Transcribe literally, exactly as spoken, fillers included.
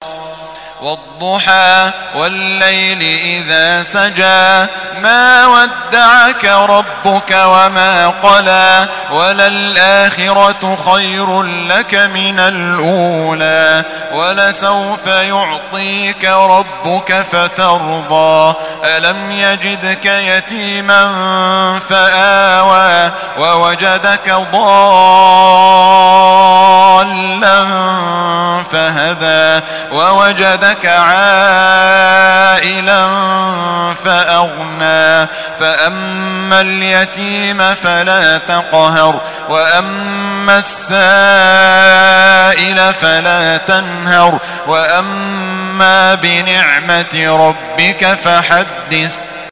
والضحى والليل إذا سجى ما ودعك ربك وما قلى وللآخرة خير لك من الأولى ولسوف يعطيك ربك فترضى ألم يجدك يتيما فآوى ووجدك ضالا فهدى ووجدك عائلا فأغنى فأما اليتيم فلا تقهر وأما السائل فلا تنهر وأما بنعمة ربك فحدث